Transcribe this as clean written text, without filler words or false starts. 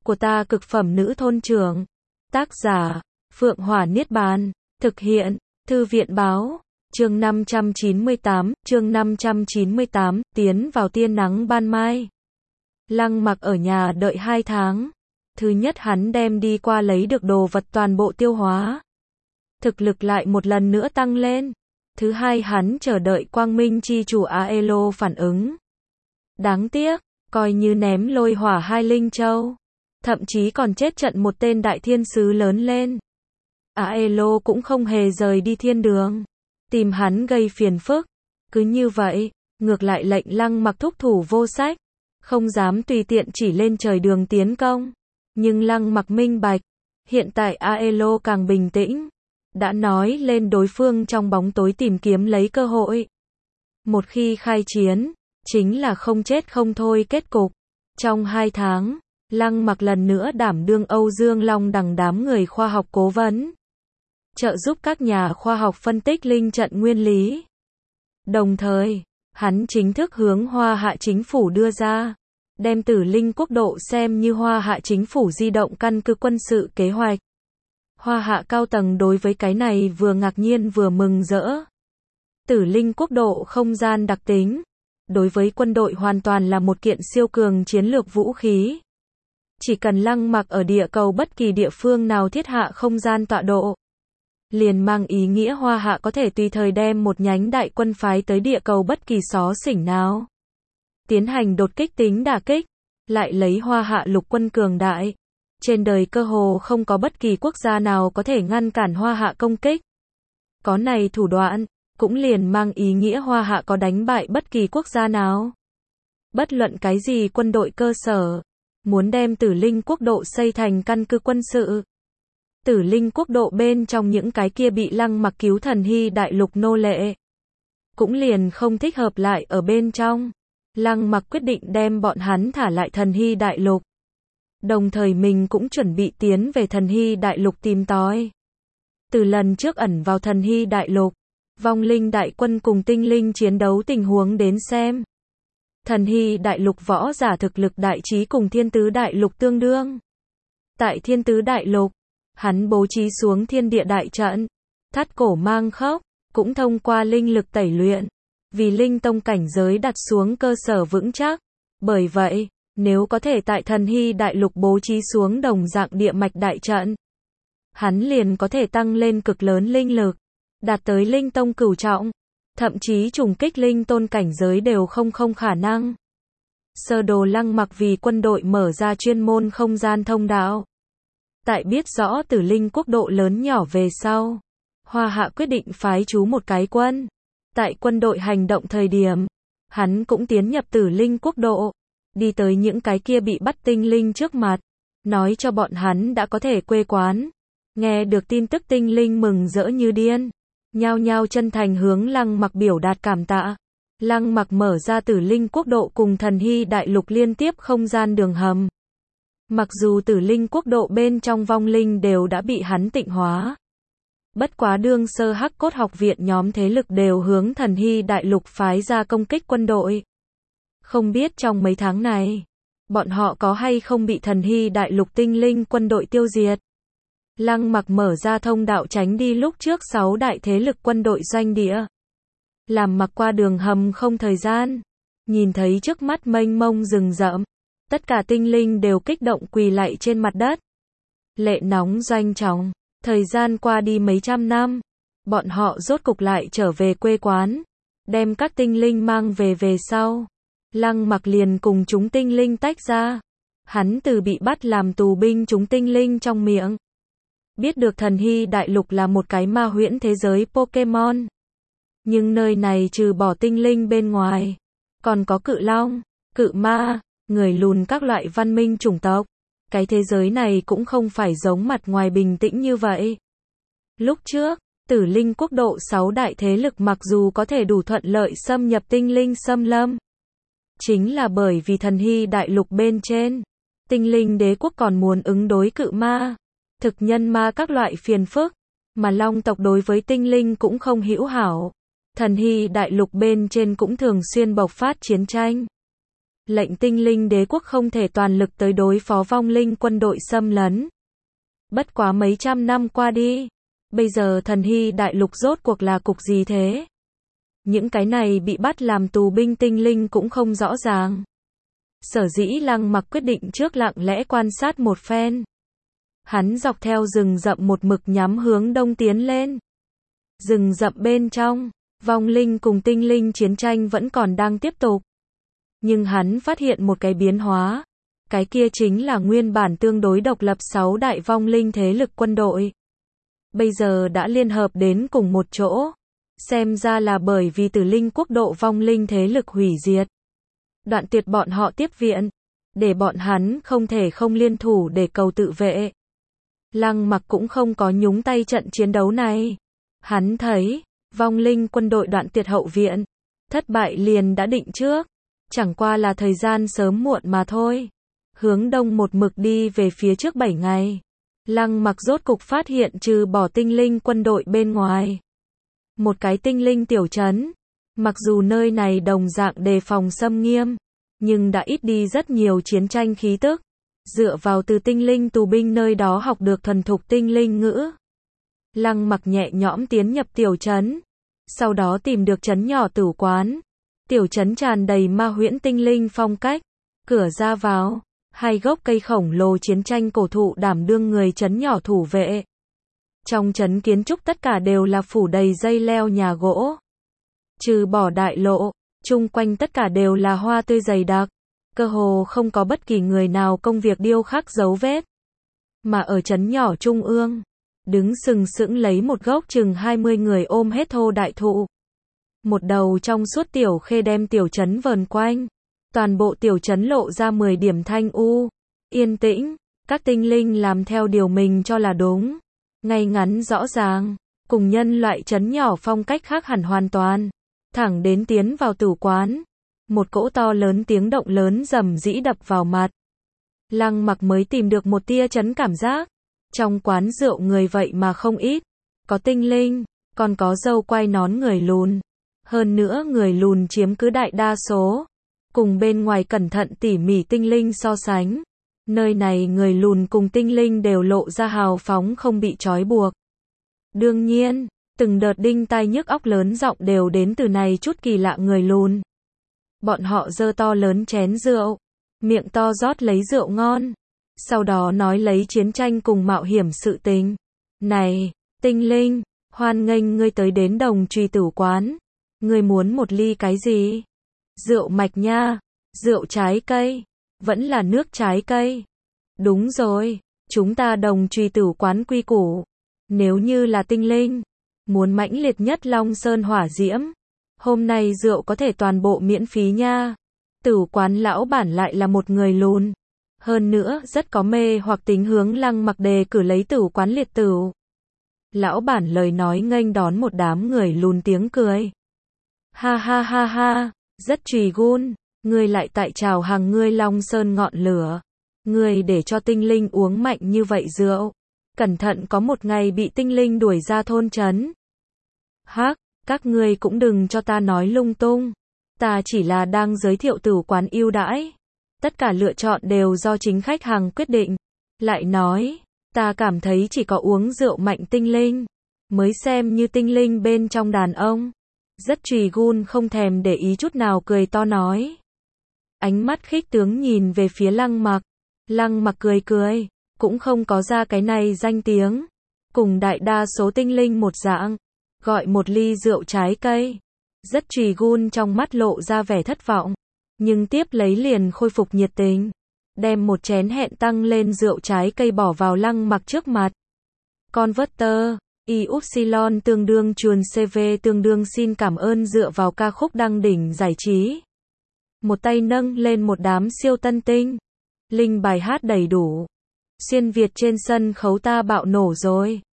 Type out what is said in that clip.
của ta cực phẩm nữ thôn trưởng. Tác giả, Phượng Hỏa Niết Bàn. Thực hiện, Thư viện Báo. Chương 598, tiến vào tia nắng ban mai. Lăng Mặc ở nhà đợi 2 tháng. Thứ nhất hắn đem đi qua lấy được đồ vật toàn bộ tiêu hóa. Thực lực lại một lần nữa tăng lên. Thứ hai hắn chờ đợi Quang Minh chi chủ Aelo phản ứng. Đáng tiếc, coi như ném lôi hỏa 2 linh châu. Thậm chí còn chết trận một tên đại thiên sứ lớn lên. Aelo cũng không hề rời đi thiên đường. Tìm hắn gây phiền phức. Cứ như vậy, ngược lại lệnh Lăng Mặc thúc thủ vô sách. Không dám tùy tiện chỉ lên trời đường tiến công. Nhưng Lăng Mặc minh bạch. Hiện tại Aelo càng bình tĩnh. Đã nói lên đối phương trong bóng tối tìm kiếm lấy cơ hội. Một khi khai chiến, chính là không chết không thôi kết cục. Trong 2 tháng, Lăng Mặc lần nữa đảm đương Âu Dương Long đằng đám người khoa học cố vấn. Trợ giúp các nhà khoa học phân tích linh trận nguyên lý. Đồng thời, hắn chính thức hướng Hoa Hạ chính phủ đưa ra. Đem Tử Linh quốc độ xem như Hoa Hạ chính phủ di động căn cứ quân sự kế hoạch. Hoa Hạ cao tầng đối với cái này vừa ngạc nhiên vừa mừng rỡ. Tử Linh quốc độ không gian đặc tính. Đối với quân đội hoàn toàn là một kiện siêu cường chiến lược vũ khí. Chỉ cần Lăng Mặc ở địa cầu bất kỳ địa phương nào thiết hạ không gian tọa độ. Liền mang ý nghĩa Hoa Hạ có thể tùy thời đem một nhánh đại quân phái tới địa cầu bất kỳ xó xỉnh nào. Tiến hành đột kích tính đả kích. Lại lấy Hoa Hạ lục quân cường đại. Trên đời cơ hồ không có bất kỳ quốc gia nào có thể ngăn cản Hoa Hạ công kích. Có này thủ đoạn, cũng liền mang ý nghĩa Hoa Hạ có đánh bại bất kỳ quốc gia nào. Bất luận cái gì quân đội cơ sở, muốn đem Tử Linh quốc độ xây thành căn cứ quân sự. Tử Linh quốc độ bên trong những cái kia bị Lăng Mặc cứu Thần Hy đại lục nô lệ. Cũng liền không thích hợp lại ở bên trong. Lăng Mặc quyết định đem bọn hắn thả lại Thần Hy đại lục. Đồng thời mình cũng chuẩn bị tiến về Thần Hy đại lục tìm tòi. Từ lần trước ẩn vào Thần Hy đại lục, vong linh đại quân cùng tinh linh chiến đấu tình huống đến xem. Thần Hy đại lục võ giả thực lực đại trí cùng Thiên Tứ đại lục tương đương. Tại Thiên Tứ đại lục, hắn bố trí xuống thiên địa đại trận, thắt cổ mang khốc, cũng thông qua linh lực tẩy luyện, vì linh tông cảnh giới đặt xuống cơ sở vững chắc. Bởi vậy, nếu có thể tại Thần Hy đại lục bố trí xuống đồng dạng địa mạch đại trận, hắn liền có thể tăng lên cực lớn linh lực, đạt tới linh tông cửu trọng, thậm chí trùng kích linh tôn cảnh giới đều không khả năng. Sơ đồ Lăng Mặc vì quân đội mở ra chuyên môn không gian thông đạo. Tại biết rõ Tử Linh quốc độ lớn nhỏ về sau, Hoa Hạ quyết định phái trú một cái quân. Tại quân đội hành động thời điểm, hắn cũng tiến nhập Tử Linh quốc độ, đi tới những cái kia bị bắt tinh linh trước mặt, nói cho bọn hắn đã có thể quê quán. Nghe được tin tức tinh linh mừng rỡ như điên, nhao nhao chân thành hướng Lăng Mặc biểu đạt cảm tạ. Lăng Mặc mở ra Tử Linh quốc độ cùng Thần Hy đại lục liên tiếp không gian đường hầm. Mặc dù Tử Linh quốc độ bên trong vong linh đều đã bị hắn tịnh hóa. Bất quá đương sơ Hắc Cốt học viện nhóm thế lực đều hướng Thần Hy đại lục phái ra công kích quân đội. Không biết trong mấy tháng này, bọn họ có hay không bị Thần Hy đại lục tinh linh quân đội tiêu diệt. Lăng Mặc mở ra thông đạo tránh đi lúc trước 6 đại thế lực quân đội doanh địa. Làm mặc qua đường hầm không thời gian, nhìn thấy trước mắt mênh mông rừng rậm, tất cả tinh linh đều kích động quỳ lạy trên mặt đất. Lệ nóng doanh trọng, thời gian qua đi mấy trăm năm, bọn họ rốt cục lại trở về quê quán, đem các tinh linh mang về sau. Lăng Mặc liền cùng chúng tinh linh tách ra. Hắn từ bị bắt làm tù binh chúng tinh linh trong miệng. Biết được Thần Hy đại lục là một cái ma huyễn thế giới Pokemon. Nhưng nơi này trừ bỏ tinh linh bên ngoài, còn có cự long, cự ma, người lùn các loại văn minh chủng tộc. Cái thế giới này cũng không phải giống mặt ngoài bình tĩnh như vậy. Lúc trước, Tử Linh quốc độ 6 đại thế lực mặc dù có thể đủ thuận lợi xâm nhập tinh linh xâm lâm. Chính là bởi vì Thần Hy đại lục bên trên, tinh linh đế quốc còn muốn ứng đối cự ma, thực nhân ma các loại phiền phức, mà long tộc đối với tinh linh cũng không hữu hảo. Thần Hy đại lục bên trên cũng thường xuyên bộc phát chiến tranh. Lệnh tinh linh đế quốc không thể toàn lực tới đối phó vong linh quân đội xâm lấn. Bất quá mấy trăm năm qua đi, bây giờ thần hy đại lục rốt cuộc là cục gì thế? Những cái này bị bắt làm tù binh tinh linh cũng không rõ ràng. Sở dĩ Lăng Mặc quyết định trước lặng lẽ quan sát một phen. Hắn dọc theo rừng rậm một mực nhắm hướng đông tiến lên. Rừng rậm bên trong, vong linh cùng tinh linh chiến tranh vẫn còn đang tiếp tục. Nhưng hắn phát hiện một cái biến hóa. Cái kia chính là nguyên bản tương đối độc lập 6 đại vong linh thế lực quân đội. Bây giờ đã liên hợp đến cùng một chỗ. Xem ra là bởi vì Tử Linh quốc độ vong linh thế lực hủy diệt. Đoạn tuyệt bọn họ tiếp viện. Để bọn hắn không thể không liên thủ để cầu tự vệ. Lăng Mặc cũng không có nhúng tay trận chiến đấu này. Hắn thấy, vong linh quân đội đoạn tuyệt hậu viện. Thất bại liền đã định trước. Chẳng qua là thời gian sớm muộn mà thôi. Hướng đông một mực đi về phía trước 7 ngày. Lăng Mặc rốt cục phát hiện trừ bỏ tinh linh quân đội bên ngoài. Một cái tinh linh tiểu trấn. Mặc dù nơi này đồng dạng đề phòng xâm nghiêm. Nhưng đã ít đi rất nhiều chiến tranh khí tức. Dựa vào từ tinh linh tù binh nơi đó học được thuần thục tinh linh ngữ. Lăng Mặc nhẹ nhõm tiến nhập tiểu trấn. Sau đó tìm được trấn nhỏ tử quán. Tiểu trấn tràn đầy ma huyễn tinh linh phong cách. Cửa ra vào, 2 gốc cây khổng lồ chiến tranh cổ thụ đảm đương người trấn nhỏ thủ vệ. Trong trấn kiến trúc tất cả đều là phủ đầy dây leo nhà gỗ. Trừ bỏ đại lộ, chung quanh tất cả đều là hoa tươi dày đặc. Cơ hồ không có bất kỳ người nào công việc điêu khắc dấu vết. Mà ở trấn nhỏ trung ương, đứng sừng sững lấy một gốc chừng 20 người ôm hết thô đại thụ. Một đầu trong suốt tiểu khê đem tiểu trấn vờn quanh. Toàn bộ tiểu trấn lộ ra 10 điểm thanh u. Yên tĩnh, các tinh linh làm theo điều mình cho là đúng. Ngay ngắn rõ ràng, cùng nhân loại trấn nhỏ phong cách khác hẳn hoàn toàn. Thẳng đến tiến vào tử quán. Một cỗ to lớn tiếng động lớn rầm rĩ đập vào mặt. Lăng Mặc mới tìm được một tia chấn cảm giác. Trong quán rượu người vậy mà không ít. Có tinh linh, còn có râu quai nón người lùn. Hơn nữa người lùn chiếm cứ đại đa số. Cùng bên ngoài cẩn thận tỉ mỉ tinh linh so sánh. Nơi này người lùn cùng tinh linh đều lộ ra hào phóng không bị trói buộc. Đương nhiên, từng đợt đinh tai nhức óc lớn giọng đều đến từ này chút kỳ lạ người lùn. Bọn họ giơ to lớn chén rượu, miệng to rót lấy rượu ngon. Sau đó nói lấy chiến tranh cùng mạo hiểm sự tình. Này, tinh linh, hoan nghênh ngươi tới đến Đồng Trùy Tử quán. Ngươi muốn một ly cái gì? Rượu mạch nha, rượu trái cây, vẫn là nước trái cây. Đúng rồi, chúng ta Đồng Trùy Tử quán quy củ. Nếu như là tinh linh, muốn mãnh liệt nhất Long Sơn hỏa diễm, hôm nay rượu có thể toàn bộ miễn phí nha. Tử quán lão bản lại là một người lùn. Hơn nữa rất có mê hoặc tính hướng Lăng Mặc đề cử lấy tử quán liệt tử. Lão bản lời nói nghênh đón một đám người lùn tiếng cười. Ha ha ha ha, rất trùy gun, ngươi lại tại chào hàng ngươi Long Sơn ngọn lửa. Ngươi để cho tinh linh uống mạnh như vậy rượu. Cẩn thận có một ngày bị tinh linh đuổi ra thôn trấn. Hắc, các ngươi cũng đừng cho ta nói lung tung. Ta chỉ là đang giới thiệu tử quán ưu đãi. Tất cả lựa chọn đều do chính khách hàng quyết định. Lại nói, ta cảm thấy chỉ có uống rượu mạnh tinh linh mới xem như tinh linh bên trong đàn ông. Rất trùy gun không thèm để ý chút nào cười to nói. Ánh mắt khích tướng nhìn về phía Lăng Mặc. Lăng Mặc cười cười, cũng không có ra cái này danh tiếng. Cùng đại đa số tinh linh một dạng, gọi một ly rượu trái cây. Rất trùy gun trong mắt lộ ra vẻ thất vọng. Nhưng tiếp lấy liền khôi phục nhiệt tình. Đem một chén hẹn tăng lên rượu trái cây bỏ vào Lăng Mặc trước mặt. Converter, Y-Upsilon tương đương chuồn CV tương đương xin cảm ơn dựa vào ca khúc đăng đỉnh giải trí. Một tay nâng lên một đám siêu tân tinh. Linh bài hát đầy đủ. Xuyên Việt trên sân khấu ta bạo nổ rồi.